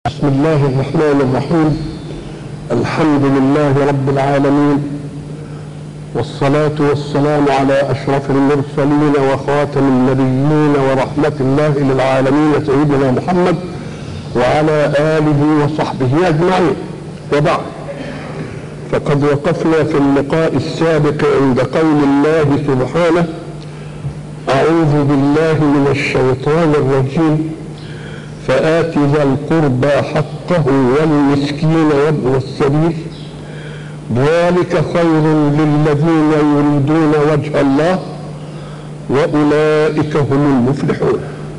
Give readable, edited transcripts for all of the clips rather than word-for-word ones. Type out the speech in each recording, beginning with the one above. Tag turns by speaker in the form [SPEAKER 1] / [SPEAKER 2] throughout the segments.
[SPEAKER 1] بسم الله الرحمن الرحيم. الحمد لله رب العالمين، والصلاة والسلام على أشرف المرسلين وخاتم النبيين ورحمة الله للعالمين سيدنا محمد وعلى آله وصحبه أجمعين. وبعد، فقد وقفنا في اللقاء السابق عند قول الله سبحانه: أعوذ بالله من الشيطان الرجيم، فآت ذا القربى حقه والمسكين وابن السبيل ذلك خير للذين يريدون وجه الله وأولئك هم المفلحون.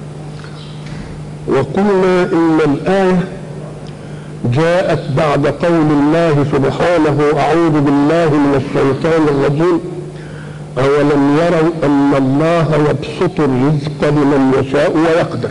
[SPEAKER 1] وقلنا إن الآية جاءت بعد قول الله سبحانه: أعوذ بالله من الشيطان الرجيم، أولم يروا أن الله يبسط الرزق لمن يشاء ويقدر،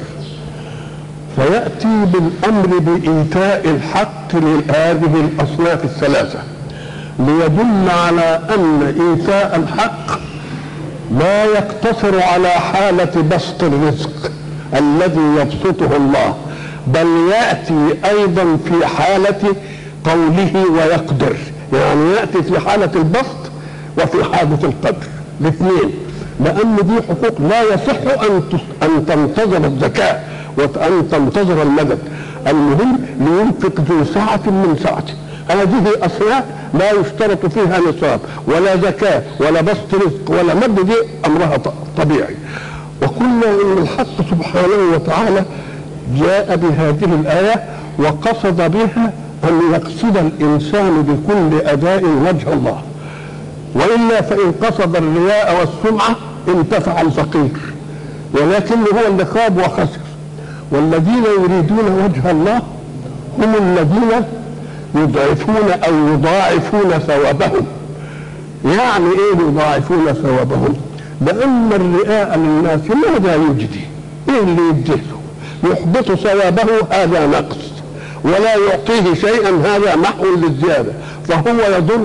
[SPEAKER 1] فيأتي بالأمر بإيتاء الحق لهذه الأصناف الثلاثة ليدل على أن إيتاء الحق لا يقتصر على حالة بسط الرزق الذي يبسطه الله، بل يأتي أيضا في حالة قوله ويقدر، يعني يأتي في حالة البسط وفي حالة القدر الاثنين، لأن دي حقوق لا يصح أن تنتظر الزكاة وأن تنتظر المدد. المهم لينفق ذو سعة من سعته. هذه أصناف لا يشترط فيها نصاب ولا زكاة ولا بسط رزق ولا مد، دي أمرها طبيعي. وقلنا إن الحق سبحانه وتعالى جاء بهذه الآية وقصد بها أن يقصد الإنسان بكل أداء وجه الله، وإلا فإن قصد الرياء والسمعة انتفع الفقير، ولكن هو اللي خاب وخسر. والذين يريدون وجه الله هم الذين يضعفون أو يضاعفون ثوابهم. يعني ايه يضاعفون ثوابهم؟ لأن الرئاء للناس ماذا يجدي؟ ايه اللي يجده؟ يحبط ثوابه، هذا نقص، ولا يعطيه شيئا، هذا محو للزيادة، فهو يضر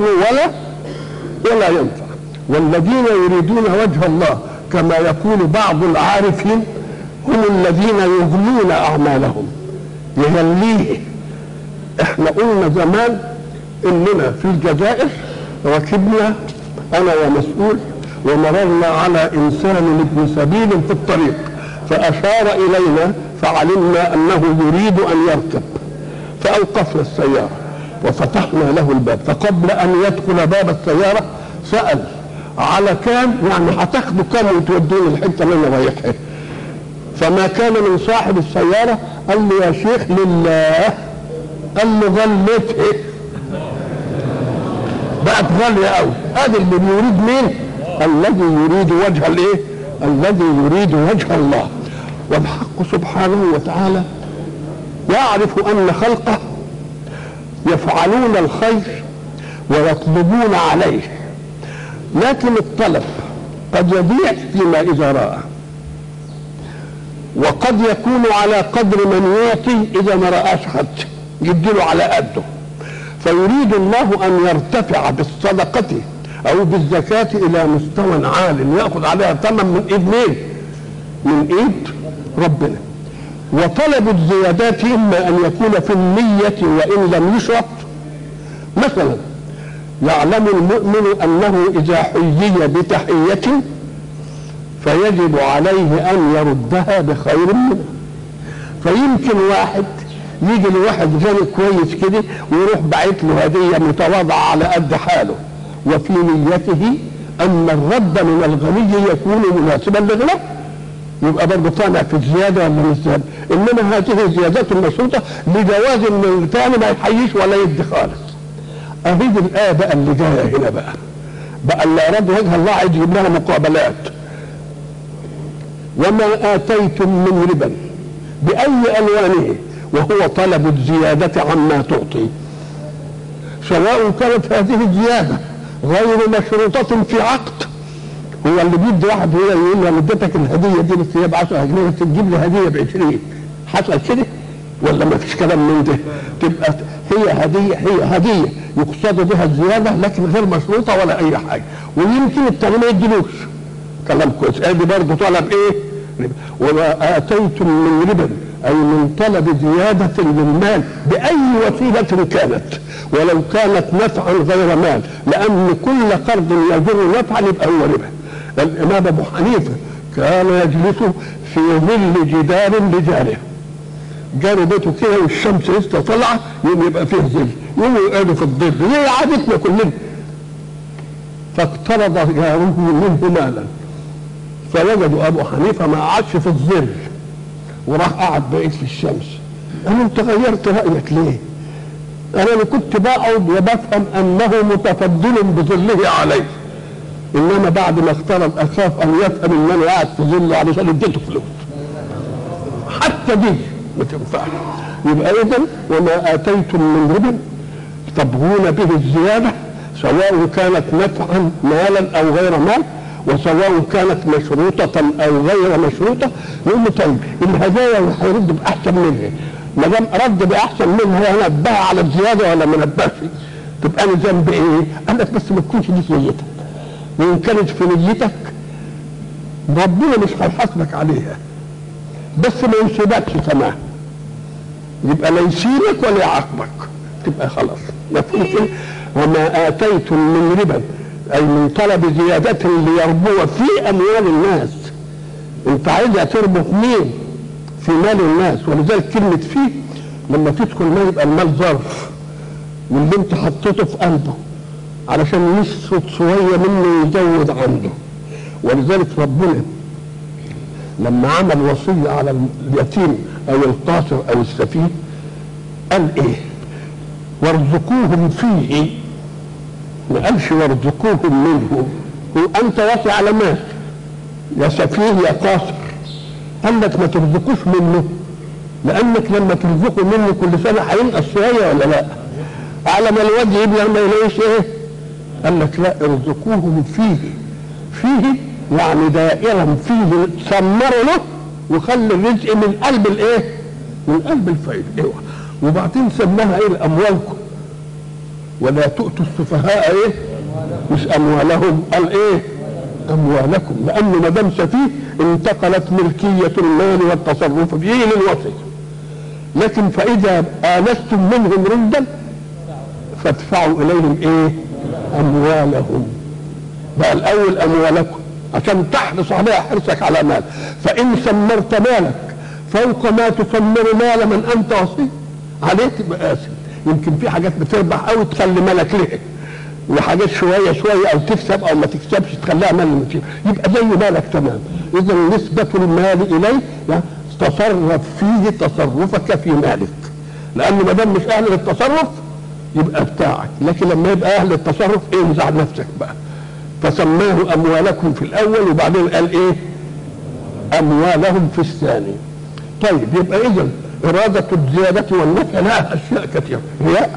[SPEAKER 1] ولا ينفع. والذين يريدون وجه الله كما يقول بعض العارفين هم الذين يغلون أعمالهم، يغليه. احنا قلنا زمان اننا في الجزائر ركبنا انا ومسؤول ومررنا على انسان ابن سبيل في الطريق، فاشار الينا فعلمنا انه يريد ان يركب، فاوقفنا السيارة وفتحنا له الباب، فقبل ان يدخل باب السيارة سأل: على كام؟ يعني هتاخدوا كام وتودوني الحتة اللي انا رايحها؟ فما كان من صاحب السيارة قال له: يا شيخ لله. قال له: غلته بقت غالية قوي. هذا اللي بيريد مين؟ الذي يريد وجه الايه؟ الذي يريد وجه الله. والحق سبحانه وتعالى يعرف ان خلقه يفعلون الخير ويطلبون عليه، لكن الطلب قد يضيع فيما اذا رأى، وقد يكون على قدر من يعطي إذا ما رآش حد يديله على قده. فيريد الله أن يرتفع بالصدقة أو بالزكاة إلى مستوى عال يأخذ عليها ثمن من إيد مين؟ من إيد ربنا. وطلب الزيادات إما أن يكون في النية وإن لم يشرط. مثلا يعلم المؤمن أنه إذا حيي بتحية فيجب عليه أن يردها بخير منها. فيمكن واحد يجي لواحد غني كويس كده ويروح باعت له هدية متواضعة على قد حاله، وفي نيته أن الرد من الغني يكون مناسبا لغناه، يبقى برضه طالع في الزيادة ولا مش زيادة. إنما هذه الزيادات المشروطة لجواز من الثاني ما يحييش ولا يدي خالص. أهيد الآية بقى اللي جاية هنا بقى اللي أراد وجه الله عايز يجيب لها مقابلات. وما آتيتم من ربا بأي ألوانه وهو طلب الزيادة عما تعطي، سواء كانت هذه الزيادة غير مشروطة في عقد. هو اللي بيدي واحد هنا يقول له: اديتك الهدية دي بس هي ب10 جنيه، تجيب لي هدية ب20. حصل كده ولا ما فيش كلام من ده؟ تبقى هي هدية يقصد بها الزيادة لكن غير مشروطة ولا أي حاجة، ويمكن التاني ما يديلوش. كلام كويس. ادي برضه طلب ايه؟ وما آتيتم من ربا أي من طلب زيادة للمال بأي وسيلة كانت، ولو كانت نفعا غير مال، لأن كل قرض يجر نفعا يبقى هو ربا. الإمام أبو حنيفة كان يجلس في ظل جدار لجاره، جاره بيته كده والشمس لسه طالعة يبقى فيه ظل، يقعدوا في الظل زي عادتنا كلنا. فاقترض جاره منه مالا، فوجدوا أبو حنيفة ما قعدش في الظل وراح قعد بقيت في الشمس. قالوا انت غيرت رايك ليه؟ انا كنت بقعد وبفهم انه متفضل بظله عليه، انما بعد ما اقترب اخاف ان يفهم ان انا قاعد في ظله علشان اديته فلوس. حتى دي ما تنفعش. يبقى اذا وما اتيتم من ربا تبغون به الزياده، سواء كانت نفعا مالا او غير مال، وسواء كانت مشروطة أو غير مشروطة. نقول له طيب الهدايا هيرد بأحسن منها، ما دام رد بأحسن منها نبه على الزيادة ولا ما نبهش؟ تبقى أنا ذنب إيه؟ قال لك بس ما تكونش دي في نيتك، وإن كانت في نيتك ربنا مش هيحاسبك عليها، بس ما يسيبكش تمام، يبقى لا يسيبك ولا يعاقبك، تبقى خلاص. مفهوم؟ وما آتيتم من ربا أي من طلب زيادة ليربو في أموال الناس. أنت عايزها تربو في مين؟ في مال الناس. ولذلك كلمة فيه لما تدخل مال يبقى المال ظرف، واللي أنت حطيته في قلبه علشان يسقط شوية منه يزود عنده. ولذلك ربنا لما عمل وصية على اليتيم أو القاصر أو السفيه قال إيه؟ وارزقوهم فيه، ما قالش وارزقوهم منه. وانت واسع على مال يا سفيه يا قاصر، قال لك ما ترزقوش منه، لانك لما ترزقوا منه كل سنه هينقص شويه ولا لا؟ على ما الواد يبلغ ما يلاقيش ايه؟ قال لك لا ارزقوهم فيه. فيه يعني دائرا فيه سمروا له وخلي الرزق من قلب الايه؟ من قلب الفائده. ايوه. وبعدين سماها ايه؟ اموالكم ولا تؤتوا السفهاء ايه؟ مش اموالهم، قال ايه؟ اموالكم، لانه ما دام سفيه انتقلت ملكيه المال والتصرف فيه للوصي. لكن فاذا انستم منهم ردا فادفعوا اليهم ايه؟ اموالهم. بقى الاول اموالكم عشان تحرص عليها حرصك على مال. فان سمرت مالك فوق ما تسمر مال من انت وصي عليه تبقى آثم. يمكن في حاجات بتربح قوي تخلي مالك ليه، وحاجات شويه شويه او تكسب او ما تكسبش تخليها مال مصير، يبقى زي مالك تمام. اذا نسبه المال اليه تصرف فيه تصرفك في مالك، لانه ما دام مش اهل للتصرف يبقى بتاعك، لكن لما يبقى اهل التصرف انزع نفسك بقى. فسماه اموالكم في الاول وبعدين قال ايه؟ اموالهم في الثاني. طيب يبقى اذا إرادة الزيادة والنفع لها أشياء كثيرة. رياء،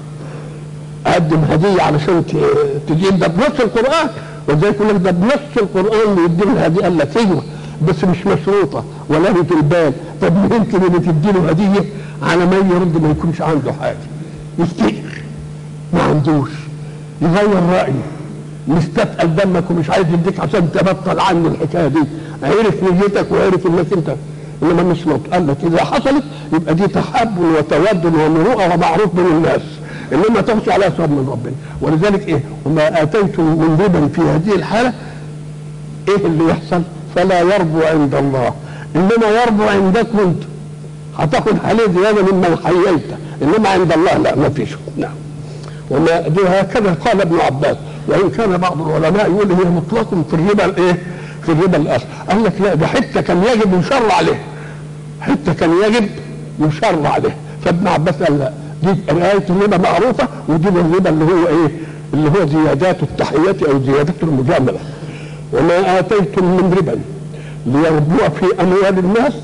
[SPEAKER 1] أقدم هدية علشان تجيب، ده بنص القرآن. وزي يقول لك ده بنص القرآن اللي يديله الهدية، قال لك أيوه بس مش مشروطة ولا في البال. طب يمكن اللي تديله هدية على ما يرد ما يكونش عنده حاجة، يفتكر ما عندوش، يغير رأيه، مستثقل دمك ومش عايز يديك عشان تبطل عنه الحكاية دي. عرف نيتك وعرف انك انت، انما مش نط. قال لك اذا حصلت يبقى دي تحب وتود ومروءه ومعروف بين الناس، انما تخشى على ثواب من ربنا. ولذلك ايه؟ وما اتيتم من ربا في هذه الحاله ايه اللي يحصل؟ فلا يربو عند الله، انما يربو عندكم انت، هتاخد عليه زياده مما حييته، انما عند الله لا، ما فيش. نعم. وما هكذا قال ابن عباس، وان كان بعض العلماء يقول هي مطلق في الربا الايه؟ في الربا الاصل. قال لك لا، ده حته كان يجب يشر عليه، حته كان يجب يشر عليه. فابن عباس قال لا، دي روايه الربا معروفه، ودي الربا اللي هو ايه؟ اللي هو زيادات التحيات او زيادات المجامله. وما اتيتم من ربا ليربو في اموال الناس،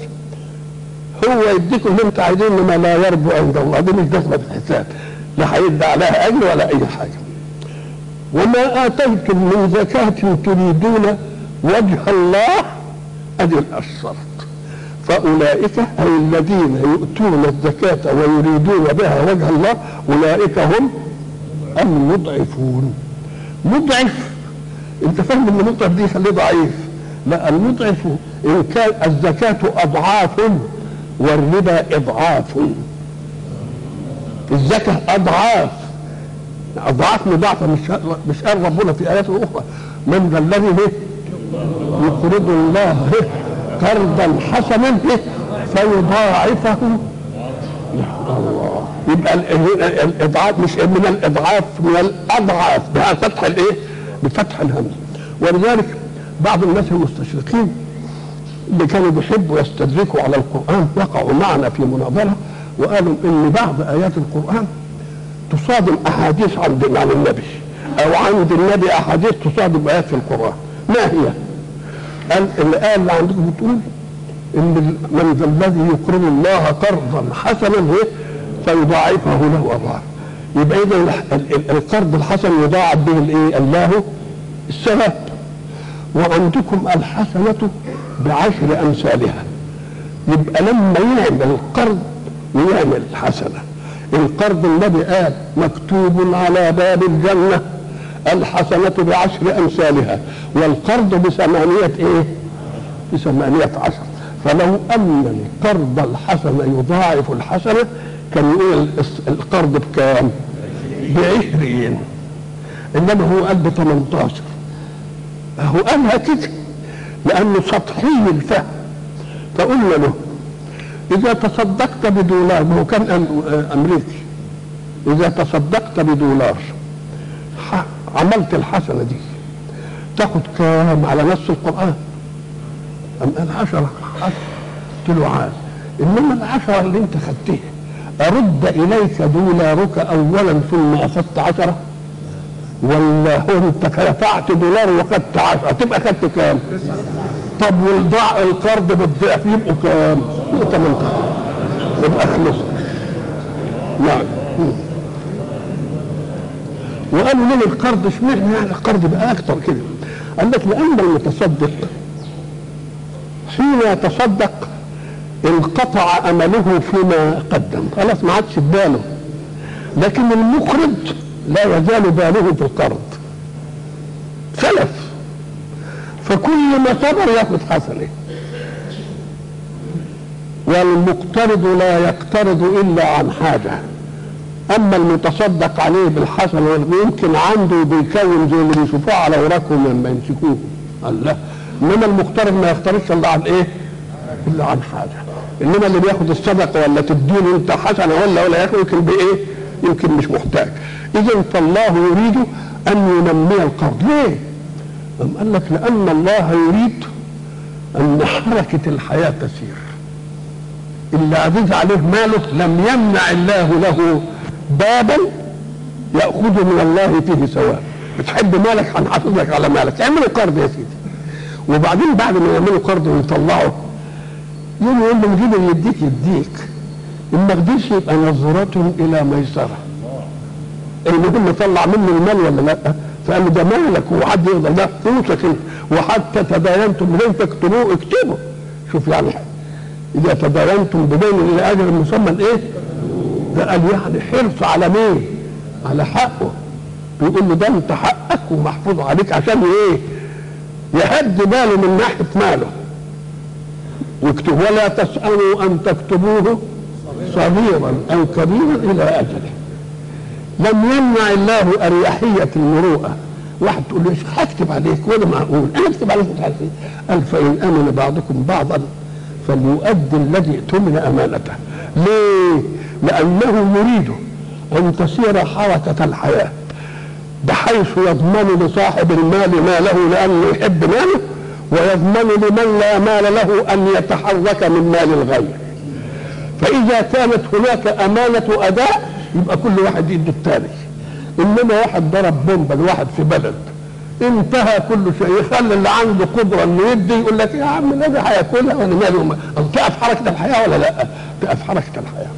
[SPEAKER 1] هو يديكم اللي انت عايزين، انما لا يربو عند الله، دي مش دخله في الحساب، لا هيدي عليها اجر ولا اي حاجه. وما اتيتم من زكاه تريدون وجه الله ادي الشرط، فاولئك اي الذين يؤتون الزكاه ويريدون بها وجه الله اولئك هم المضعفون. مضعف، انت فاهم ان المضعف دي يخليه ضعيف؟ لا، المضعف ان كان الزكاه اضعاف والربا اضعاف. الزكاه اضعاف مضاعفه. مش قال ربنا في ايات اخرى من ذا الذي يقرض الله قرضا حسنا فيضاعفه. يا الله، يبقى الاضعاف مش من الاضعاف، من الاضعاف بفتح الايه؟ بفتح الهمز. ولذلك بعض الناس المستشرقين اللي كانوا بيحبوا يستدركوا على القرآن وقعوا معنا في مناظرة وقالوا ان بعض ايات القرآن تصادم احاديث عن النبي، او عند النبي احاديث تصادم ايات في القرآن. ما هي؟ قال الآية اللي عندكم بتقول ان من ذا الذي يقرض الله قرضا حسنا فيضاعفه له اضعاف. يبقى اذا القرض الحسن يضاعف به الايه؟ الله الثواب. وعندكم الحسنة بعشر أمثالها. يبقى لما يعمل القرض ويعمل حسنة، القرض الذي قال مكتوب على باب الجنة الحسنة بعشر أمثالها، والقرض بثمانية ايه؟ ب18. فلو أن القرض الحسن يضاعف الحسنة كان يقول القرض بكام؟ ب20. إنما هو قال ب18. هو قالها كده لأنه سطحي الفهم. فقلنا له إذا تصدقت بدولار، هو كان أمريكي، إذا تصدقت بدولار عملت الحسنة دي تاخد كام على نفس القرآن؟ أم قال 10. قلت له عاد، إنما 10 اللي أنت خدتها أرد إليك دولارك أولا ثم أخذت 10؟ ولا هو انت دفعت دولار وخدت 10 تبقى خدت كام؟ طب والضاع القرض بالضعف يبقوا كام؟ يبقوا 18. يبقى خلص. نعم. وقالوا ليه القرض اشمعنى يعني القرض بقى اكتر كده؟ قال لك لان المتصدق حين يتصدق انقطع امله فيما قدم، خلاص ما عادش باله. لكن المقرض لا يزال باله في القرض، سلف، فكل ما صبر ياخذ حسنه. والمقترض لا يقترض الا عن حاجه. اما المتصدق عليه بالحسنه يمكن عنده بيكون زي اللي بيشوفوه على اوراقهم لما يمسكوه، الله. انما المقترض ما يقترضش الا عن ايه؟ الا عن حاجه. انما اللي بياخد الصدقه ولا تديله انت حسنه ولا ياخد يمكن بايه؟ يمكن مش محتاج. اذا فالله يريد ان ينمي القرض. ليه؟ قال لك لان الله يريد ان حركه الحياه تسير. اللي عزيز عليه ماله لم يمنع الله له بابا ياخذ من الله فيه ثواب. بتحب مالك هنحافظ لك على مالك، اعملوا قرض يا سيدي. وبعدين بعد ما يعملوا قرض ويطلعوا يوم يقول له نجيب اللي يديك، ان ما قدرش يبقى نظرة الى ميسره. المهم طلع منه المال ولا لا؟ فقال له ده مالك وحد يقدر، ده فلوسك انت، وحتى تداينتم بدين تكتبوه اكتبوا. شوف يعني اذا تداينتم بدين الى اجل مسمى ايه؟ ده قال يعني حرص على مين؟ على حقه. بيقول له ده انت حقك ومحفوظ عليك عشان ايه؟ يهدي باله من ناحيه ماله. واكتبوا ولا تسألوا ان تكتبوه صغيرا او كبيرا الى اجله. لم يمنع الله اريحيه المروءه. واحد تقول له هكتب عليك ولا معقول انا اكتب عليك مش عارف ايه. قال فان امن بعضكم بعضا فليؤدي الذي اؤتمن امانته. ليه؟ لانه يريد ان تسير حركه الحياه بحيث يضمن لصاحب المال ماله لانه يحب ماله، ويضمن لمن لا مال له ان يتحرك من مال الغير. فاذا كانت هناك امانه اداء يبقى كل واحد يدي الثاني. انما واحد ضرب بومبا لواحد في بلد انتهى كل شيء، يخلي اللي عنده قدره انه يدي يقول لك يا عم الذي هياكلها وانا مالي. تقف حركه الحياه ولا لا؟ تقف حركه الحياه.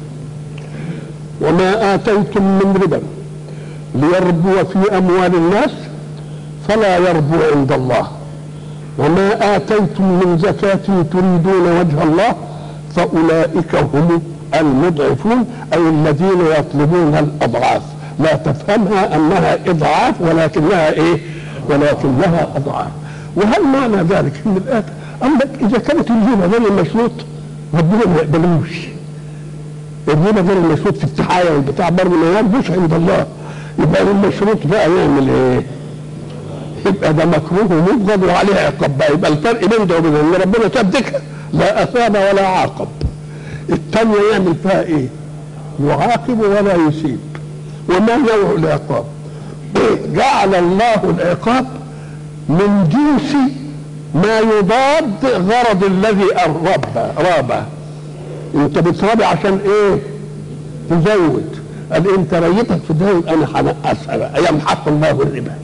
[SPEAKER 1] وما اتيتم من ربا ليربو في اموال الناس فلا يربو عند الله، وما آتيتم من زكاة تريدون وجه الله فأولئك هم المضعفون، أي الذين يطلبون الأضعاف. لا تفهمها أنها إضعاف ولكنها إيه؟ ولكنها أضعاف. وهل معنى ذلك إن الآية أما إذا كانت الهبة غير المشروط ربنا ما يقبلوش. الربا غير المشروط في التحايا والبتاع برضه ما يرضوش عند الله. يبقى المشروط بقى يعمل ايه؟ يبقى ده مكروه ومبغض وعليه عقاب بقى. يبقى الفرق بين ده وبين ان ربنا سابك لا اثاب ولا عاقب. الثانيه يعمل فيها ايه؟ يعاقب ولا يسيب. وما نوع العقاب؟ جعل الله العقاب من جنس ما يضاد غرض الذي رابه. انت بترابي عشان ايه؟ تزود. قال انت ريتك في ده انا هنقصها بقى. يمحق الله الربا.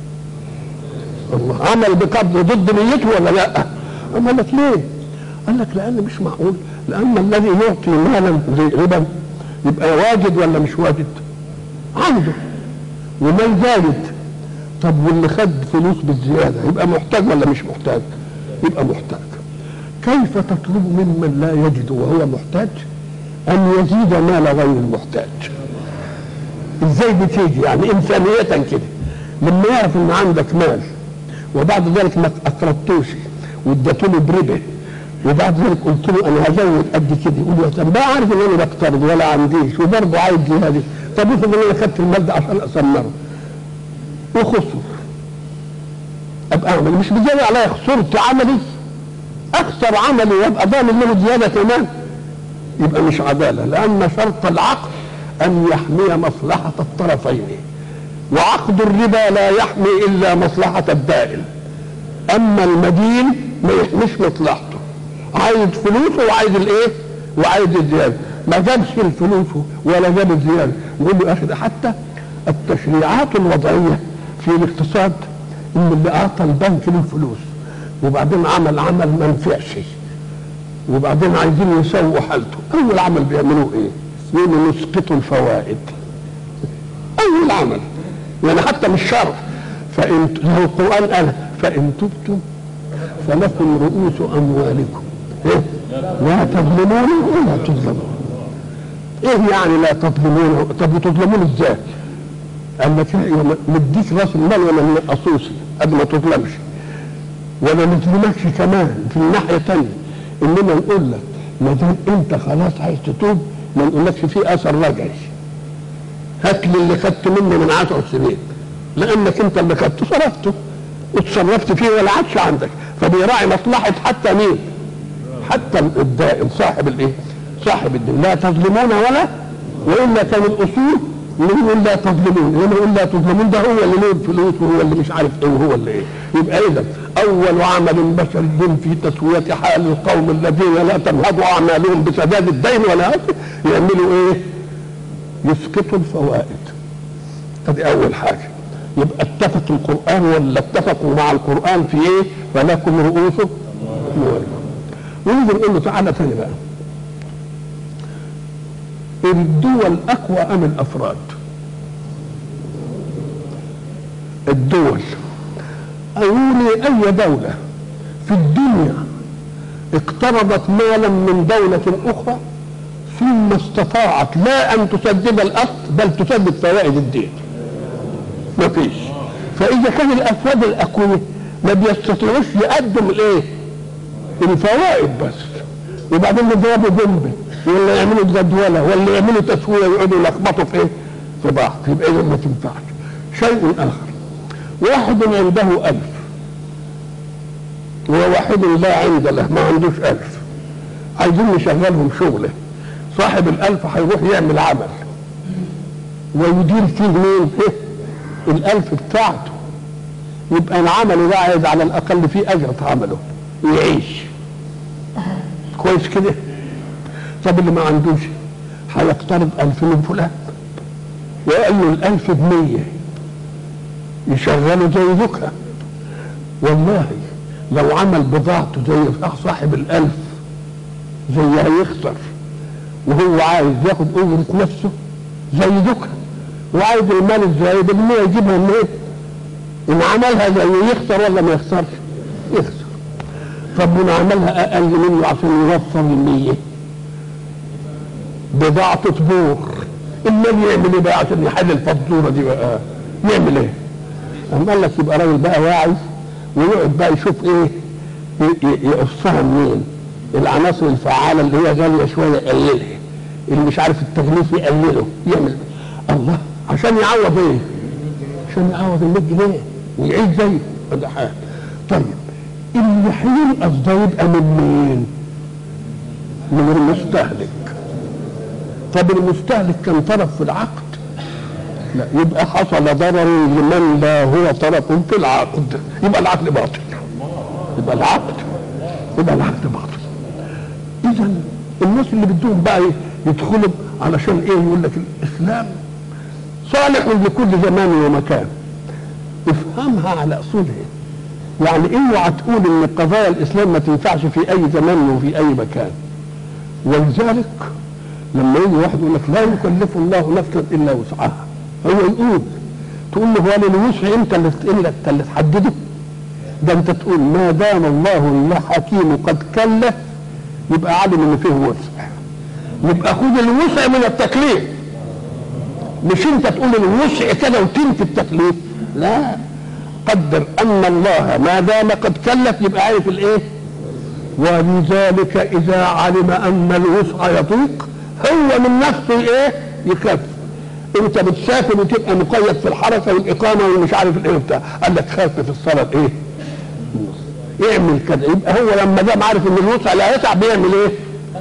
[SPEAKER 1] الله عمل بقبض ضد نيته ولا لا؟ قال لك ليه؟ قال لك لان مش معقول، لان الذي يعطي مالا ربا يبقى واجد ولا مش واجد؟ عنده ومال زايد. طب واللي خد فلوس بالزياده يبقى محتاج ولا مش محتاج؟ يبقى محتاج. كيف تطلب ممن لا يجد وهو محتاج ان يزيد مال غير المحتاج؟ ازاي بتيجي؟ يعني انسانيه كده لما يعرف ان عندك مال وبعد ذلك ما اقرضتوش واديته له بربا وبعد ذلك قلت له انا هزود قد كده، يقول له طب بقى عارف ان انا بقترض ولا عنديش وبرضه عايز هذه، طب افرض ان انا خدت المال ده عشان اسمره وخسر، ابقى اعمل مش بزياده عليا خسرت عملي، اخسر عملي وابقى ضامن له زياده كمان، يبقى مش عداله. لان شرط العقد ان يحمي مصلحه الطرفين، وعقد الربا لا يحمي الا مصلحه الدائن، اما المدين ما يحميش مصلحته، عايز فلوسه وعايز الايه؟ وعايز الزياده، ما جابش الفلوس ولا جاب الزياده. نقول له اخي حتى التشريعات الوضعيه في الاقتصاد ان اللي اعطى البنك له فلوس وبعدين عمل ما نفعش وبعدين عايزين يسووا حالته، اول عمل بيعملوه ايه؟ يقولوا نسقط الفوائد. اول عمل يعني حتى مش شرط. فان لو القران قال فان تبتم فلكم رؤوس اموالكم إيه؟ لا تظلمون ولا تظلمون. ايه يعني لا تظلمون؟ طب وتظلمون ازاي؟ قال لك نديك راس المال ولا نقصوش قبل ما تظلمش، ولا نظلمكش كمان في الناحيه ثانيه، انما نقول لك ما دام انت خلاص عايز تتوب ما نقولكش في اثر رجعي، هات لي اللي خدت منه من 10 سنين، لانك انت اللي خدته صرفته وتصرفت فيه ولا عادش عندك، فبيراعي مصلحه حتى مين؟ حتى الدائن صاحب الايه؟ صاحب الدين. لا تظلمون والا كان الاصول نقول لا تظلمون، لما نقول لا تظلمون ده هو اللي له الفلوس وهو اللي مش عارف ايه وهو اللي ايه. يبقى اذا اول عمل بشري في تسويه حال القوم الذين لا تنهض اعمالهم بسداد الدين ولا يعملوا ايه؟ يسقطوا الفوائد. هذه اول حاجه. يبقى اتفق القران ولا اتفقوا مع القران في ايه؟ فلكم رؤوس اموالكم. ونيجي نقول له تعالى ثاني بقى، الدول اقوى ام الافراد؟ الدول اقول اي دوله في الدنيا اقترضت مالا من دوله اخرى ثم استطاعت لا ان تسدد الاصل بل تسدد فوائد الدين؟ ما فيش. فاذا كان الافراد الاقوياء ما بيستطيعوش يقدموا الايه؟ الفوائد بس، وبعدين يضربوا جنب ولا يعملوا جدوله ولا يعملوا تسويه ويقعدوا يلخبطوا في ايه؟ في بعض. يبقى اذا ما تنفعش. شيء اخر، واحد عنده 1000 وواحد لا عنده له ما عندوش 1000، عايزين نشغلهم شغله. صاحب ال1000 هيروح يعمل عمل ويدير فيه مين؟ ال1000 بتاعته، يبقى العمل ده عايز على الاقل فيه اجر عمله يعيش كويس كده. طب اللي ما عندوش هيقترض 1000 من فلان وقال له ال1000 ب100 يشغله زي ذكر. والله لو عمل بضاعته زي صاحب ال1000 زي هيخسر، وهو عايز ياخد اجرة نفسه زي ذكر، وعايز المال الزايد ب100 يجيبها من ايه؟ ان عملها زي يخسر ولا ما يخسرش؟ يخسر. طب من عملها اقل منه عشان يوفر ال100 بضاعته تبور، النبي يعمل ايه بقى عشان يحل الفزوره دي بقى؟ يعمل ايه؟ قام قال لك يبقى راجل بقى واعي ويقعد بقى يشوف ايه يقصها منين العناصر الفعاله اللي هي غاليه شويه يقللها، اللي مش عارف التغليف يقلله، يعمل الله عشان يعوض ايه؟ عشان يعوض ال 100 جنيه ويعيش زيه. ده حاجه. طيب اللي هينقص ده يبقى من مين؟ من المستهلك. طب المستهلك كان طرف في العقد؟ لا، يبقى حصل ضرر لمن لا هو طرف في العقد، يبقى العقد باطل. يبقى العقد باطل. اذا الناس اللي بدهم بقى يدخلوا علشان ايه؟ يقول لك الاسلام صالح لكل زمان ومكان. افهمها على اصولها. يعني اوعى تقول ان قضايا الاسلام ما تنفعش في اي زمان وفي اي مكان. ولذلك لما يجي واحد يقول لك لا يكلف الله نفسا الا وسعها، هو يقول تقول له هو للوسع انت اللي تحدده؟ ده انت تقول ما دام الله الحكيم قد كلف يبقى عالم ان فيه وسع، يبقى خد الوسع من التكليف، مش انت تقول الوسع كده وتنفي التكليف. لا، قدر ان الله ما دام قد كلف يبقى عارف الايه. ولذلك اذا علم ان الوسع يضيق هو من نفسه ايه؟ يخف. انت بتسافر وتبقى مقيد في الحركه والاقامه ومش عارف الايه بتاع، قال لك خاف في الصلاه ايه؟ يعمل كده. يبقى هو لما دام عارف ان الوسع لا يسع بيعمل ايه؟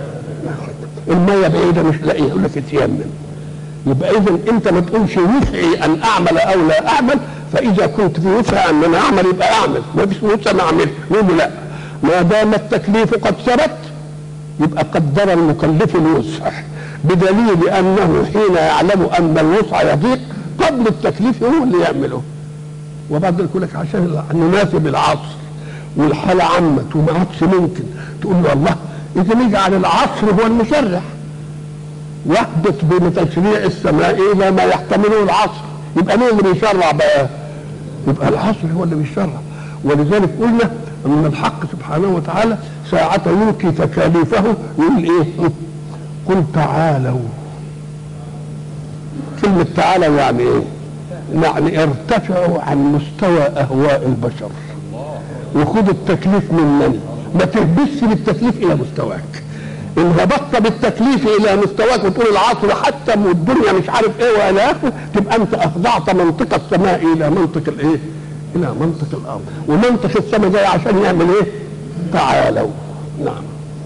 [SPEAKER 1] الميه بعيده مش لاقيها يقول لك اتيمم. يبقى اذا انت ما تقولش وسعي ان اعمل او لا اعمل، فاذا كنت في وسع ان انا اعمل يبقى اعمل، ما فيش وسع ما اعمل. نقول لا، ما دام التكليف قد ثبت يبقى قدر المكلف الوسع، بدليل انه حين يعلم ان الوسع يضيق قبل التكليف هو اللي يعمله. وبعد يقول لك عشان نناسب العصر والحاله عمت وما عادش ممكن، تقول له الله اذا نجعل العصر هو المشرع يهبط بتشريع السماء الى ما يحتمله العصر، يبقى مين اللي بيشرع بقى؟ يبقى العصر هو اللي بيشرع. ولذلك قلنا ان الحق سبحانه وتعالى ساعة يلقي تكاليفه يقول ايه؟ قل تعالوا. كلمة تعالوا يعني ايه؟ يعني ارتفعوا عن مستوى اهواء البشر وخذوا التكليف منني، ما تهبسش بالتكليف الى مستواك. ان هبطت بالتكليف الى مستواك وتقول العصر حتى والدنيا مش عارف ايه والى اخره، تبقى انت اخضعت منطق السماء الى منطق الايه؟ الى منطق الارض. ومنطق السماء جاي عشان يعمل ايه؟ تعالوا. نعم.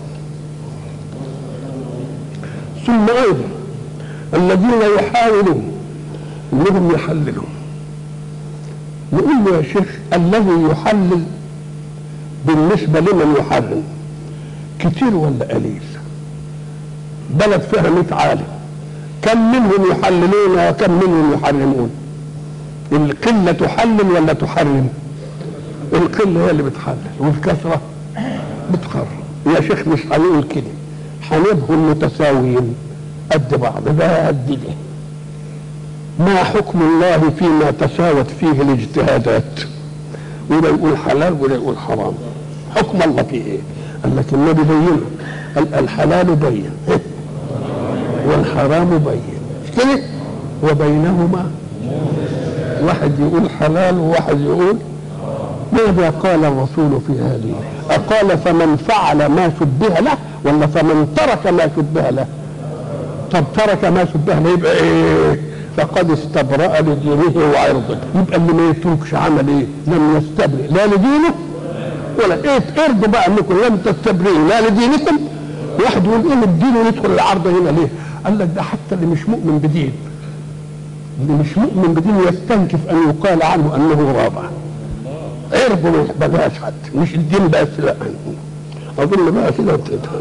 [SPEAKER 1] ثم ايضا الذين يحاولون انهم يحللوا، نقول له يا شيخ الذي يحلل بالنسبه لمن يحرم كتير ولا قليل؟ بلد فيها 100 عالم، كم منهم يحللون وكم منهم يحرمون؟ القله تحلل ولا تحرم؟ القله هي اللي بتحلل والكثره بتحرم. يا شيخ مش هنقول كده، هنبهم متساويين قد بعض، ده قد ده. ما حكم الله فيما تساوت فيه الاجتهادات؟ وده يقول حلال وده يقول حرام. حكم الله فيه ايه؟ قال لك النبي بينه، قال الحلال بين والحرام بين، مش كده؟ وبينهما واحد يقول حلال وواحد يقول. ماذا قال الرسول في هذه؟ أقال فمن فعل ما شبه له ولا فمن ترك ما شبه له؟ طب ترك ما شبه له يبقى ايه؟ فقد استبرأ لدينه وعرضه. يبقى اللي ما يتركش عمل ايه؟ لم يستبرئ لا لدينه ولا ايه؟ ارضوا بقى انكم لم تستبرئوا لا لدينكم. واحد يقول ايه الدين ويدخل العرض هنا ليه؟ قال لك ده حتى اللي مش مؤمن بدين، اللي مش مؤمن بدين يستنكف ان يقال عنه انه رابع. عرضوا ما يقبلهاش حتى، مش الدين بس، لا اظن بقى كده.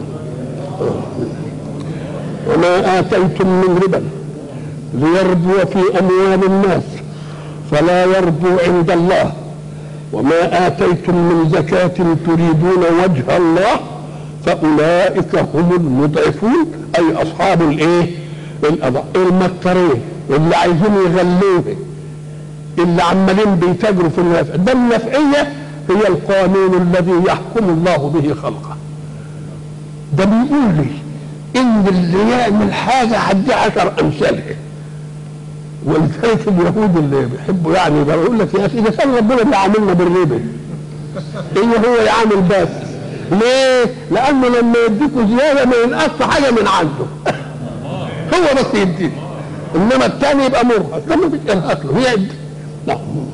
[SPEAKER 1] وما آتيتم من ربا ليربو في أموال الناس فلا يربو عند الله، وما آتيتم من زكاة تريدون وجه الله فأولئك هم المضعفون، أي أصحاب الإيه؟ المكرين اللي عايزين يغلوه، اللي عمالين بيتاجروا في النفع. ده النفعية هي القانون الذي يحكم الله به خلقه. ده بيقول لي إن اللي يعمل حاجة هدي 10 أمثالها. ولذلك اليهود اللي بيحبوا يعني بيقول لك يا أخي ده كان ربنا اللي عاملنا بالربا، إيه هو يعامل بس ليه؟ لانه لما يديكوا زياده ما ينقص حاجه من عنده. هو بس يديك، انما الثاني يبقى مرهق، لما بيترهق له هي يدي. نعم.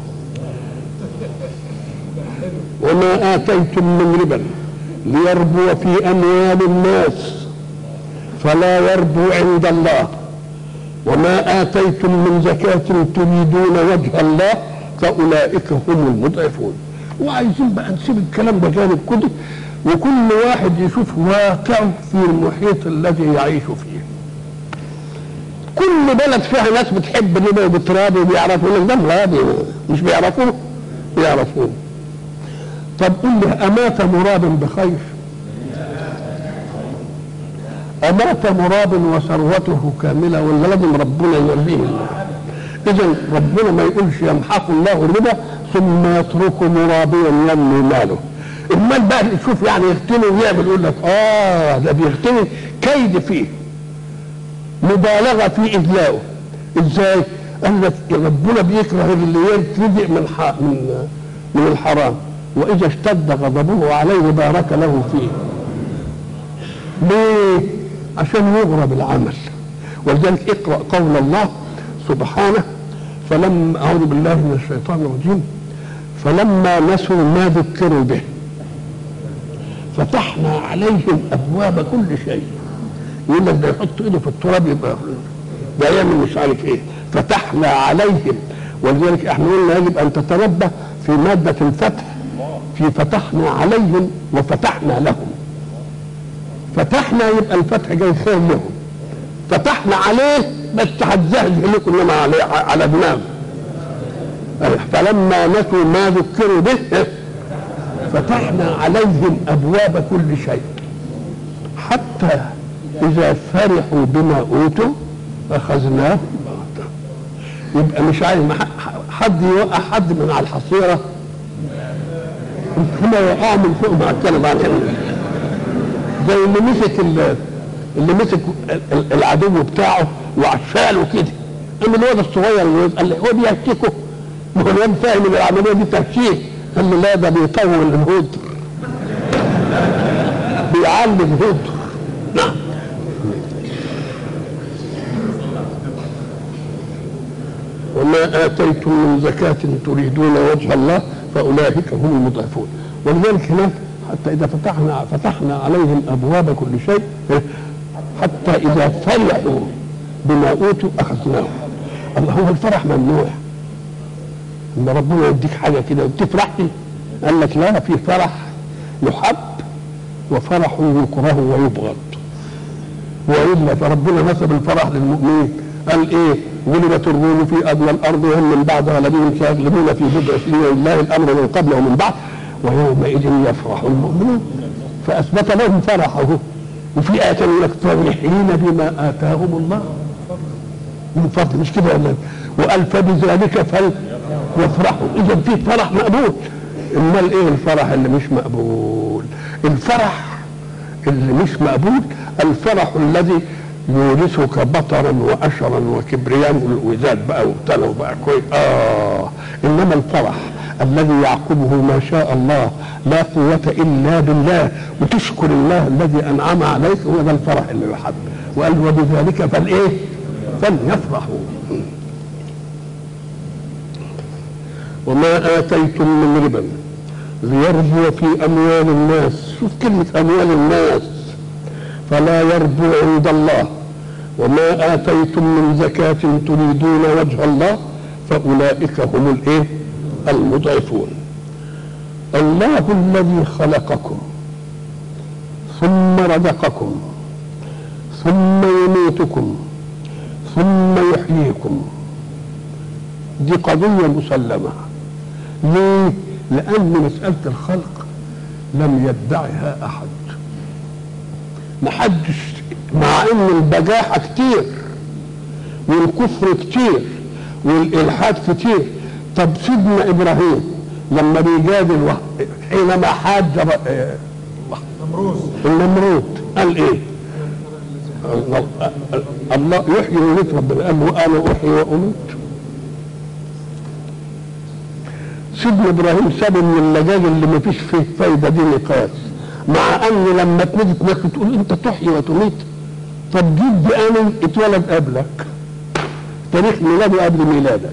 [SPEAKER 1] وما آتيتم من ربا ليربو في أموال الناس فلا يربو عند الله، وما آتيتم من زكاة تريدون وجه الله فأولئك هم المضعفون. وعايزين بقى نسيب الكلام ده جانب كده، وكل واحد يشوف واقعه في المحيط الذي يعيش فيه. كل بلد فيها ناس بتحب الربا وبترابي وبيعرفوا لك ده مرابي، مش بيعرفوه؟ بيعرفوه. طب قل لي أمات مراب بخير؟ أمات مراب وثروته كاملة ولا لازم ربنا يوليه؟ إذا ربنا ما يقولش يمحق الله الربا ثم يترك مرابيا ينمي ماله. المال بقى تشوف يعني يغتني ويعمل، يقول لك ده بيغتني كيد فيه، مبالغة في إذلائه. إزاي؟ قال لك ربنا بيكره اللي يرتدئ من الحرام، وإذا اشتد غضبه عليه بارك له فيه. ليه؟ عشان يغرب العمل. ولذلك اقرأ قول الله سبحانه فلما أعوذ بالله من الشيطان الرجيم فلما نسوا ما ذكروا به فتحنا عليهم أبواب كل شيء. يقول لك ده يحط ايده في التراب يبقى ده يعمل مش عارف ايه، فتحنا عليهم. ولذلك احنا قلنا يجب ان تتنبه في مادة الفتح في فتحنا عليهم وفتحنا لهم. فتحنا يبقى الفتح جاي خير لهم، فتحنا عليه بس هتزهزه لكم انما على دماغه. فلما نسوا ما ذكروا به فتحنا عليهم ابواب كل شيء حتى اذا فرحوا بما اوتوا اخذناهم بغتة. يبقى مش عايز حد يوقع حد من على الحصيره، هم وقعوا من فوق مع الكلام عن زي اللي مسك العدو بتاعه وعشاله كده. اما الواد الصغير قال لي هو بيهتكه، ما هو الواد فاهم ان العمليه دي تهشيك. قال له لا ده بيطول الهدر، بيعلي الهدر. نعم. وما آتيتم من زكاة تريدون وجه الله فأولئك هم المضعفون. ولذلك هناك حتى إذا فتحنا عليهم أبواب كل شيء حتى إذا فرحوا بما أوتوا أخذناهم. الله هو الفرح ممنوع، إن ربنا يديك حاجة كده وتفرح. قال لك لا، في فرح يحب وفرح يكره ويبغض. وإلا فربنا نسب الفرح للمؤمنين قال إيه؟ غلبت الروم في أدنى الأرض وهم من بعد غلبهم سيغلبون في بضع سنين ولله الأمر من قبل ومن بعد ويومئذ يفرح المؤمنون. فأثبت لهم فرحه. وفي آية يقول لك فرحين بما آتاهم الله من فضل، مش كده ولا؟ وقال فبذلك فليفرحوا. إذا في فرح مقبول. امال ايه الفرح اللي مش مقبول؟ الفرح اللي مش مقبول الفرح الذي يورثك بطرا واشرا وكبرياء وزاد بقى وابتلى وبقى كويس. انما الفرح الذي يعقبه ما شاء الله لا قوة الا بالله وتشكر الله الذي انعم عليك، هو ده الفرح اللي يحب. وقال وبذلك فليفرحوا. وما آتيتم من ربا ليربو في أموال الناس، شوف كلمة أموال الناس، فلا يربو عند الله. وما آتيتم من زكاة تريدون وجه الله فأولئك هم المضعفون. الله الذي خلقكم ثم رزقكم ثم يميتكم ثم يحييكم، دي قضية مسلمة. ليه؟ لأن مسألة الخلق لم يدعها أحد، محدش، مع أن البجاحة كتير والكفر كتير والإلحاد كتير. طب سيدنا إبراهيم لما بيجادل حينما حاج النمرود قال إيه؟ الله يحيي ويميت، ربنا قال له أنا أحيي وأميت. سيدنا ابراهيم ساب من اللجاج اللي ما فيش فيه فايده دي نقاس، مع ان لما تيجي تقول انت تحيي وتميت. طب جد انا اتولد قبلك، تاريخ ميلاده قبل ميلادك،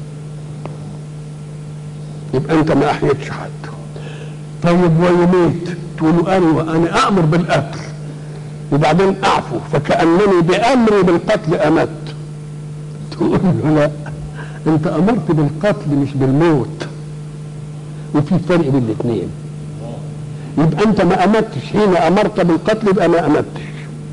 [SPEAKER 1] يبقى انت ما احييتش حد. طيب ويميت، تقول له انا امر بالقتل وبعدين اعفو، فكانني بامري بالقتل امت. تقول له لا، انت امرت بالقتل مش بالموت، وفي فرق بين الاثنين. يبقى انت ما امتش، حين امرت بالقتل يبقى ما امتش،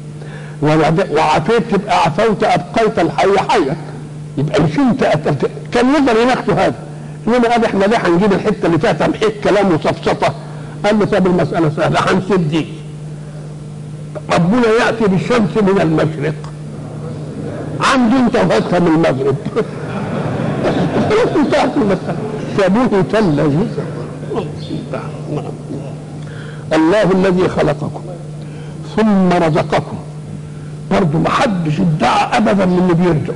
[SPEAKER 1] وعفيت تبقى عفوت، ابقيت الحي حيا، يبقى مش انت قتلت. كان يقدر يناقشه هذا، انما قال احنا ليه هنجيب الحته اللي فيها تمحيك كلام وسفسطه؟ قال له طب المساله سهله، هنسيب دي. ربنا ياتي بالشمس من المشرق، عنده انت وهاتها من المغرب. انتهت المساله، سابوه ثلج. الله الذي خلقكم ثم رزقكم، برضه ما حدش ادعى ابدا من اللي بيرزق.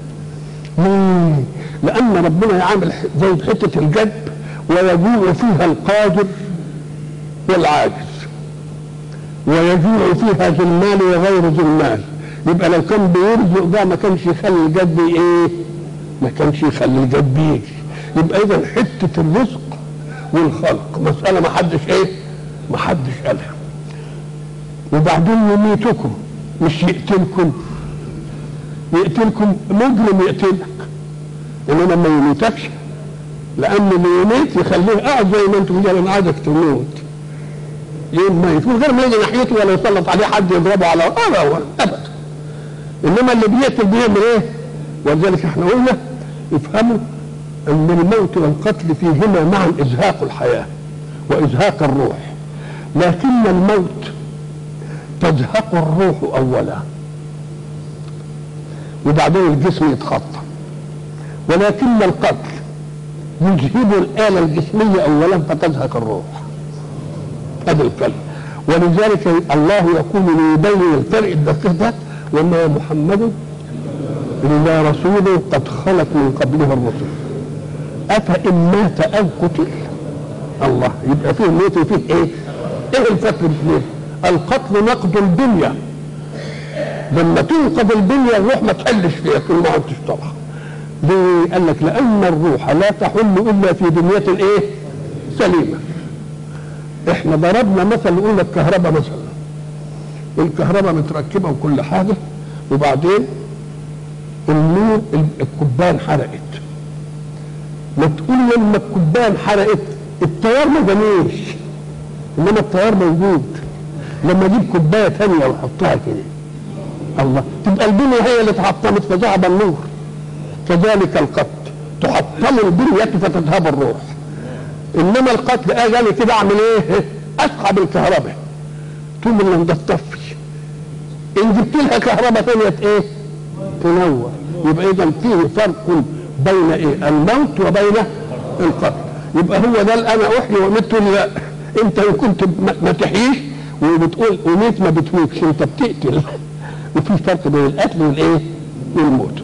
[SPEAKER 1] لان ربنا يعمل زي حته الجد ويجوع فيها القادر والعاجز، ويجوع فيها ذو المال وغير ذو المال. يبقى لو كان بيرزق ده ما كانش يخلي الجد ايه؟ ما كانش يخلي الجد بيجي. يبقى اذا حته الرزق والخلق مساله ما حدش ايه؟ ما حدش قالها. وبعدين يميتكم، مش يقتلكم. يقتلكم مجرم يقتلك، انما ما يميتكش، لان اللي يميت يخليه قاعد زي ما انتم قالوا انا عايزك تموت. يوم ما يفوت غير ما يجي ناحيته ولا يسلط عليه حد يضربه على ابدا. انما اللي بيقتل بيعمل ايه؟ ولذلك احنا قلنا افهموا ان الموت والقتل فيهما معا ازهاق الحياه وازهاق الروح، لكن الموت تزهق الروح اولا وبعدين الجسم يتخطى، ولكن القتل يذهب الآلة الجسمية اولا فتزهق الروح. هذا الكلام. ولذلك الله يقول ليبين الفرق الدقيق ده: وما محمد الا رسول قد خلت من قبله الرسل افان مات او قتل. الله، يبقى فيه موت وفيه ايه؟ ايه الفرق بين القتل؟ نقض البنيه، لما تنقض البنيه الروح ما تحلش فيها كل ما عدتش طبعا. ليه؟ قال لك لان الروح لا تحل الا في بنيه ايه؟ سليمه. احنا ضربنا مثل، قلنا الكهرباء مثلا، الكهرباء متركبه وكل حاجه، وبعدين النور الكوبايه انحرقت. ما تقول لما الكوبايه انحرقت التيار ما جانيش، انما التيار موجود. لما اجيب كوبايه ثانيه واحطها كده، الله، تبقى البنيه هي اللي تحطمت فذهب النور. كذلك القتل، تحطم البنيه فتذهب الروح. انما القتل اجي كده اعمل ايه؟ اسحب الكهرباء ثم لما تطفي، ان جبت لها كهرباء ثانيه ايه؟ تنور. يبقى اذا فيه فرق بين ايه؟ الموت وبين القتل. يبقى هو ده انا احيي واميت. لا، انت ان كنت ما تحييش وبتقول اميت ما بتموتش، انت بتقتل. وفي فرق بين القتل والايه؟ والموت.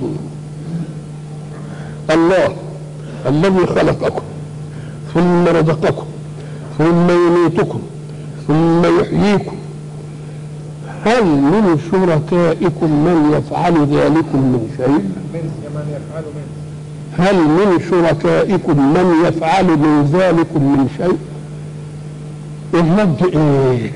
[SPEAKER 1] الله الذي خلقكم ثم رزقكم ثم يميتكم ثم يحييكم، هل من شركائكم من يفعل ذلكم من شيء؟ هل من شركائكم من يفعل من ذلكم من شيء؟ الرد ايه؟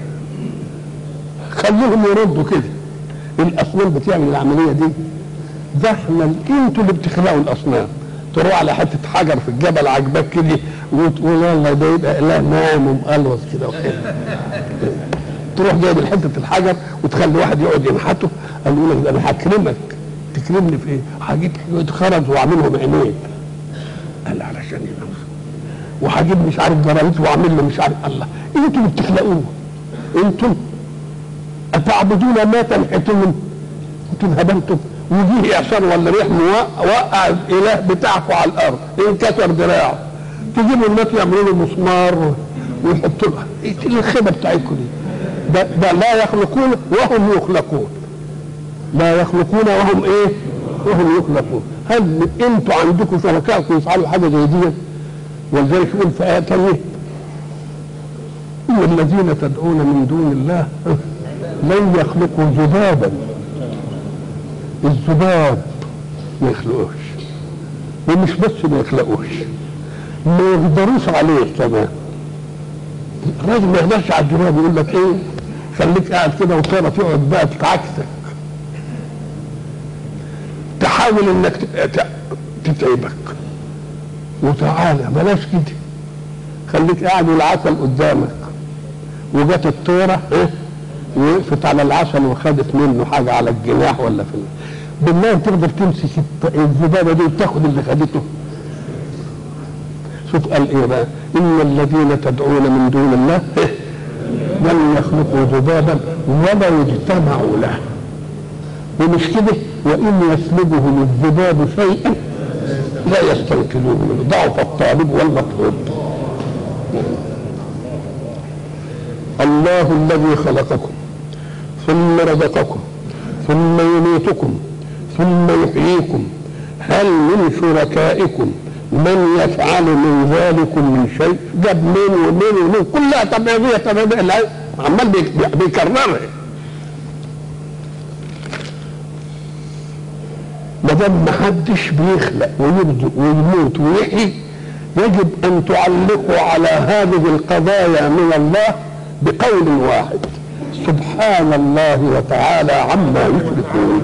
[SPEAKER 1] خليهم يردوا كده. الاصنام بتعمل العمليه دي؟ ده احنا انتوا اللي بتخلقوا الاصنام. تروح على حته حجر في الجبل عجبك كده وتقول يلا ده يبقى اله نايم ومقلوص كده وكده. تروح جايب حته الحجر وتخلي واحد يقعد ينحته، قال له لك انا هكرمك. تكرمني في ايه؟ هجيب شويه خرز واعملهم عينين. قال علشان ينام. وهجيب مش عارف جرانيت واعمل له مش عارف. الله، انتوا اللي بتخلقوه. انتم اتعبدون ما تنحتون؟ انتم هبلتم. ويجيه اعصار ولا ريح وقع الاله بتاعكم على الارض، انكسر دراعه، تجيبوا الناس يعملوا له مسمار ويحطوا له. ايه الخيبه بتاعتكم دي؟ ده لا يخلقون وهم يخلقون. لا يخلقون وهم ايه؟ وهم يخلقون. هل انتوا عندكم شركائكم يفعلوا حاجه زي دي؟ ولذلك يقول في ايه ثانيه: إن الذين تدعون من دون الله لن يخلقوا ذبابا. الذباب ما يخلقوش، ومش بس ما يخلقوش، ما يقدروش عليه كمان. الراجل ما يقدرش على الذباب، يقول لك ايه، خليك قاعد كده وطيرة تقعد بقى تتعكسك، تحاول انك تتعبك، وتعالى بلاش كده، خليك قاعد والعسل قدامك، وجت الطيرة وقفت على العسل وخدت منه حاجة على الجناح ولا في بالله تقدر تمسك الذبابة دي وتاخد اللي خدته؟ شوف قال ايه بقى، ان الذين تدعون من دون الله لن يخلقوا ذبابا ولا يجتمعوا له. ومش كده، وان يسلبهم الذباب شيئا لا يستنقذوه منه، ضعف الطالب والمطلوب. الله الذي خلقكم ثم رزقكم ثم يميتكم ثم يحييكم، هل من شركائكم من يفعل من ذلكم من شيء؟ جاب من ومن ومن كلها تبعية عمال بيكررها. ما دام محدش بيخلق ويبدأ ويموت ويحيي، يجب ان تعلقوا على هذه القضايا من الله بقول واحد: سبحان الله وتعالى عما يشركون.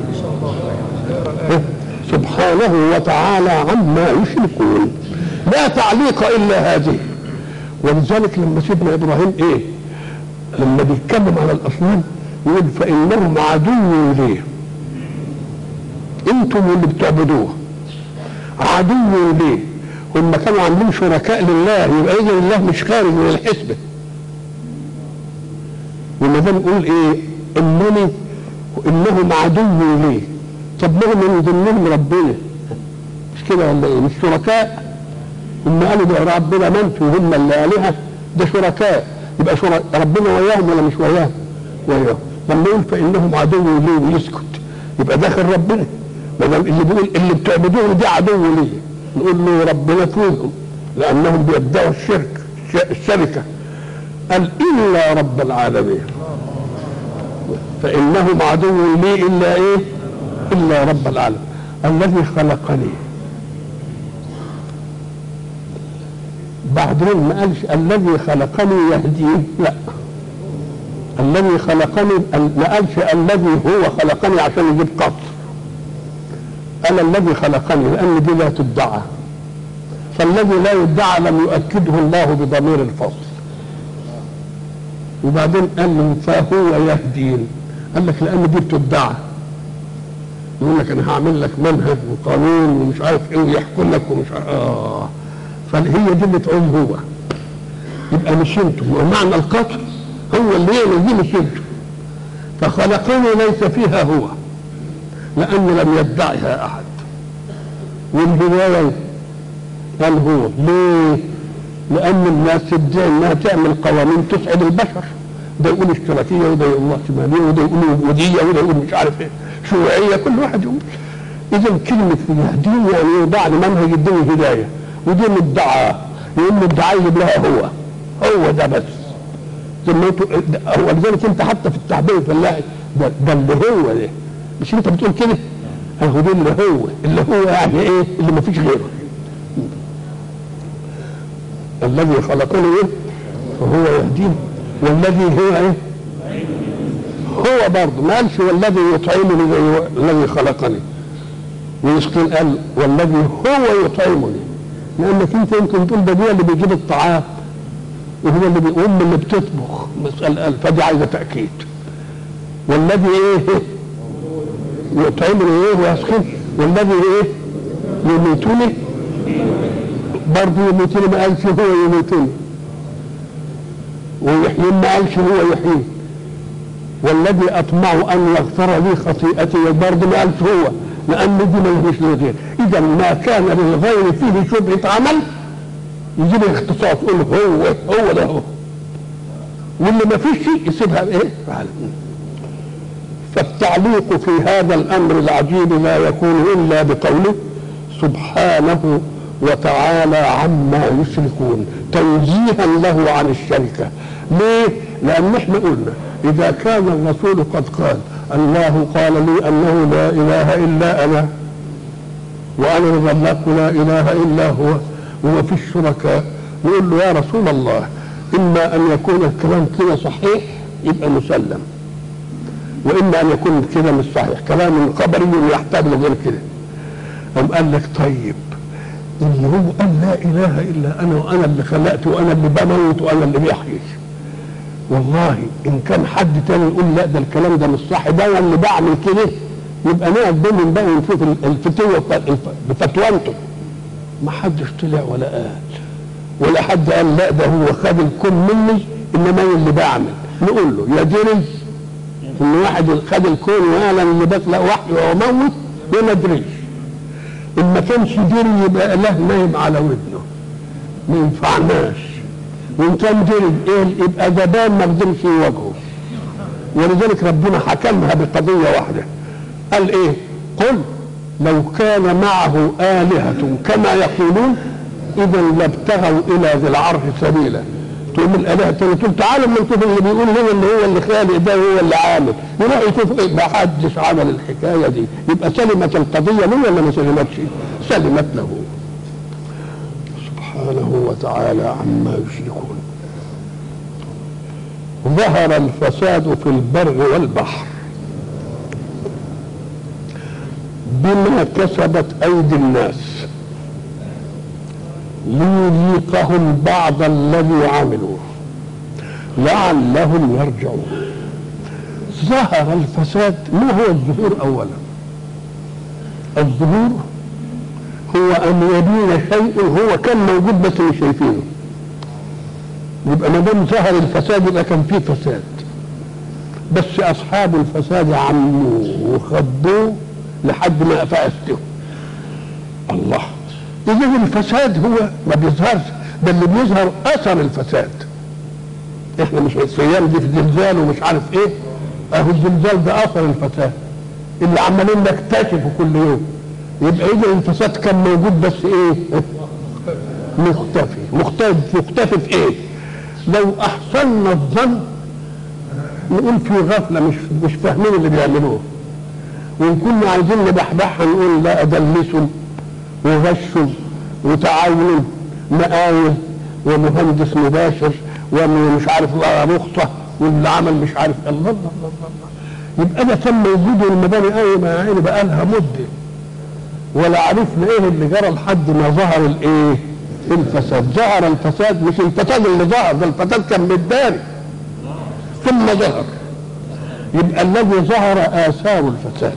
[SPEAKER 1] سبحانه وتعالى عما يشركون، لا تعليق الا هذه. ولذلك لما سيدنا ابراهيم ايه لما بيتكلم على الاصنام يقول فانهم عدو ليه، انتم اللي بتعبدوه عدو ليه. هم كانوا عاملين شركاء لله، يبقى اذا الله مش خارج من الحسبه. وما دام نقول ايه انهم عدو ليه، طب ما هم من ضمنهم ربنا، مش كده ولا ايه؟ مش شركاء. هم قالوا ده ربنا منفي وهم اللي آلهة، ده شركاء، يبقى ربنا وياهم ولا مش وياهم؟ وياهم. لما يقول فانهم عدو ليه ويسكت يبقى داخل ربنا. ما دام اللي بيقول اللي بتعبدوه ده عدو ليه، نقول له ربنا فيهم لانهم بيبدأوا الشركه. قال الا رب العالمين، فانهم عدو لي الا ايه؟ الا رب العالمين الذي خلقني. بعدين ما قالش الذي خلقني يهدين، لا، الذي خلقني ما قالش الذي هو خلقني عشان يجيب قصر. انا الذي خلقني لان دي لا تدعى، فالذي لا يدعى لم يؤكده الله بضمير الفصل. وبعدين قال له فهو يهدين، قال لك لان دي بتدعى، يقول لك انا هعمل لك منهج وقانون ومش عارف ايه ويحكم لك ومش عارف فهي دي اللي تعوم هو، يبقى مش انتم. ومعنى القطع هو اللي يعمل دي مش انتم. فخلقني ليس فيها هو لأنه لم يدعها أحد. والهداية قال هو ليه؟ لأن الناس تدعي إنها تعمل قوانين تسعد البشر، ده يقول اشتراكية وده يقول احتمالية وده يقول وجودية وده يقول مش عارف ايه شيوعية، كل واحد يقول. إذا كلمة يهدين يعني يوضع منهج الدين هداية، ودي مدعاة يقول مدعاة يجيب لها هو ده بس. زي ما هو لذلك أنت حتى في التعبير في الله ده اللي هو ده، مش انت بتقول كده؟ اهو ده اللي هو يعني ايه؟ اللي ما فيش غيره. الذي خلقني ايه؟ فهو يهديني، والذي هو ايه؟ هو برضه ما قالش والذي يطعمني زي الذي خلقني. ويسكن قال والذي هو يطعمني، لانك انت يمكن تقول ده اللي بيجيب الطعام وهو اللي بيقوم اللي بتطبخ، مسألة فدي عايزه تاكيد. والذي ايه؟ يطعمني ايه ويسكن، والذي ايه؟ يميتني، برضه يميتني ما قالش هو يميتني، ويحيي ما قالش هو يحيي. والذي اطمع ان يغفر لي خطيئتي برضه ما قالش هو، لان دي ملهوش للغير. اذا ما كان للغير فيه شبهه عمل يجيب الاختصاص يقول هو ده هو، واللي ما فيش شيء يسيبها بايه؟ فالتعليق في هذا الامر العجيب لا يكون الا بقوله سبحانه وتعالى عما يشركون، تنزيها له عن الشركه. ليه؟ لأن احنا قلنا إذا كان الرسول قد قال الله قال لي أنه لا إله إلا أنا وأنا بلغت لا إله إلا هو وما فيش شركاء، نقول له يا رسول الله إما أن يكون الكلام كده صحيح يبقى مسلم، وإما أن يكون كده مش صحيح كلام خبري يحتاج لغير كده. قام قال لك طيب اللي هو قال لا إله إلا أنا وأنا اللي خلقت وأنا اللي بموت وأنا اللي بيحيي، والله إن كان حد تاني يقول لا ده الكلام ده مش صح ده أنا اللي بعمل كده، يبقى نقعد بينهم بقى ونشوف الفتوى بفتوانته. ما حدش طلع ولا قال ولا حد قال لا ده هو خد الكون مني إنما أنا اللي بعمل. نقول له يا دري إن واحد خد الكون وقال أنا اللي بخلق وحي وأموت وما أدريش. إن ما كانش دري يبقى إله نايم على ودنه ما ينفعناش، وإن كان دري إيه يبقى زبان ما قدرش في وجهه. ولذلك ربنا حكمها بقضية واحدة قال إيه؟ قل لو كان معه آلهة كما يقولون إذا لابتغوا إلى ذي العرش سبيلا. تقول الآلهة التانية تقول تعالوا من نشوف اللي بيقول هو اللي خالق ده هو اللي عامل، يروح يشوف إيه؟ ما حدش عمل الحكاية دي، يبقى سلمت القضية له ولا ما سلمتش؟ سلمت له سبحانه وتعالى عما يشركون. ظهر الفساد في البر والبحر بما كسبت أيدي الناس ليذيقهم بعض الذي عملوا لعلهم يرجعون. ظهر الفساد. ما هو الظهور أولا؟ الظهور هو أن يبين شيء هو كان موجود بس مش شايفينه. يبقى ما دام ظهر الفساد يبقى كان فيه فساد، بس أصحاب الفساد عموه وخبوه لحد ما أفأسته. الله، إذا الفساد هو ما بيظهرش، ده اللي بيظهر أثر الفساد. إحنا مش الأيام دي في زلزال ومش عارف إيه، أهو الزلزال ده أثر الفساد اللي عمالين نكتشفه كل يوم. يبقى إذا الفساد كان موجود بس إيه؟ مختفي في إيه؟ لو أحسننا الظن نقول في غفلة مش فاهمين اللي بيعملوه، وإن كنا عايزين نبحبحها نقول لا دلسوا وغشوا وتعاونوا مقاول ومهندس مباشر ومش عارف رخصة واللي عمل مش عارف الله الله الله الله. يبقى ده كان موجود والمباني قوي ما عيني بقى لها مدة ولا عرفنا ايه اللي جرى لحد ما ظهر الايه؟ الفساد. ظهر الفساد، مش الفساد اللي ظهر، ده الفساد كان متداري ثم ظهر. يبقى الذي ظهر آثار الفساد.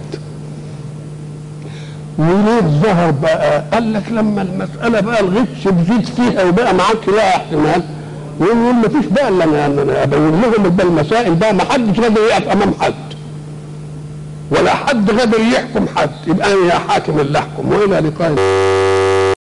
[SPEAKER 1] وليه ظهر بقى؟ قال لك لما المسألة بقى الغش بزيد فيها وبقى معاك لها احتمال، ويقول ما فيش بقى الا انا ابين لهم بقى المسائل بقى، ما حدش قادر يقف امام حد ولا حد قادر يحكم حد، يبقى انا يا حاكم اللي احكم. والى لقاء.